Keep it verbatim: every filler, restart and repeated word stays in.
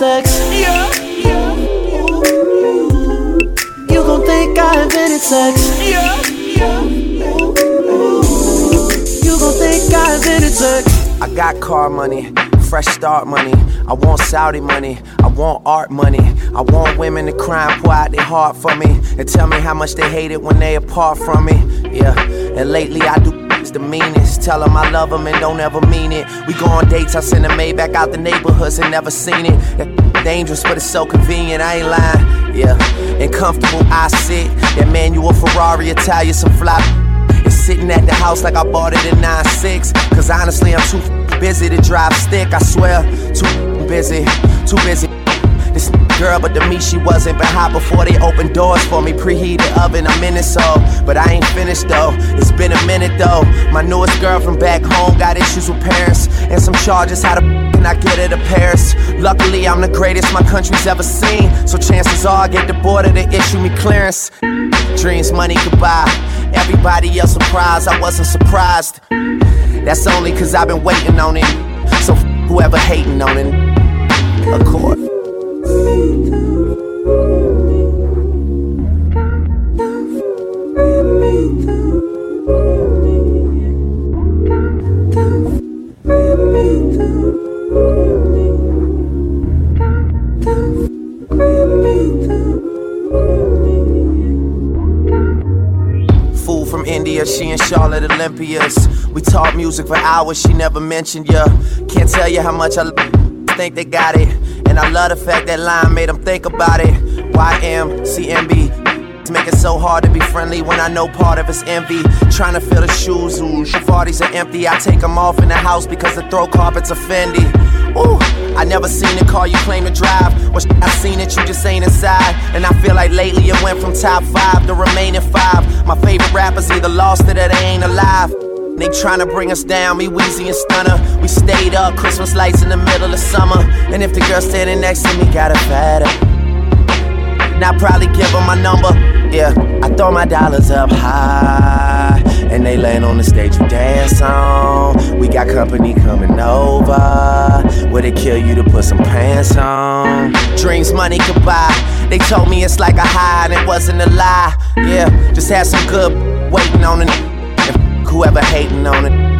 sex. Yeah, yeah. You gon' think I invented sex. Yeah, yeah. You gon' think I invented sex. I got car money, fresh start money. I want Saudi money, I want art money. I want women to cry and pour out their heart for me and tell me how much they hate it when they apart from me. Yeah, and lately I do the meanest. Tell them I love them and don't ever mean it. We go on dates, I send them Maybach out the neighborhoods and never seen it. That dangerous, but it's so convenient, I ain't lying. Yeah, and comfortable I sit. That manual Ferrari, Italian, some fly. It's sitting at the house like I bought it in nine six. Cause honestly, I'm too busy to drive stick. I swear, too busy, too busy. This girl, but to me she wasn't. Been hot before they opened doors for me. Preheated oven, I'm in it so. But I ain't finished though, it's been a minute though. My newest girl from back home got issues with parents and some charges. How the f*** can I get her to Paris? Luckily I'm the greatest my country's ever seen, so chances are I get the border to issue me clearance. Dreams money could buy, everybody else surprised, I wasn't surprised. That's only cause I've been waiting on it. So f*** whoever hating on it. Accord. Fool from India, she in Charlotte Olympias. We talk music for hours, she never mentioned ya. Can't tell you how much I think they got it. And I love the fact that line made them think about it. Y M C M B, it's making it so hard to be friendly when I know part of it's envy. Trying to fill the shoes, ooh, Shafardi's are empty. I take them off in the house because the throw carpet's a Fendi. Ooh, I never seen a car you claim to drive. Well, I seen it, you just ain't inside. And I feel like lately it went from top five to remaining five. My favorite rappers either lost it or they ain't alive. They tryna bring us down, me, Weezy and Stunner. We stayed up, Christmas lights in the middle of summer. And if the girl standing next to me got a fatter, then I'd probably give her my number. Yeah, I throw my dollars up high, and they land on the stage you dance on. We got company coming over. Would it kill you to put some pants on? Dreams money could buy. They told me it's like a high and it wasn't a lie. Yeah, just had some good waiting on it. Whoever hating on it.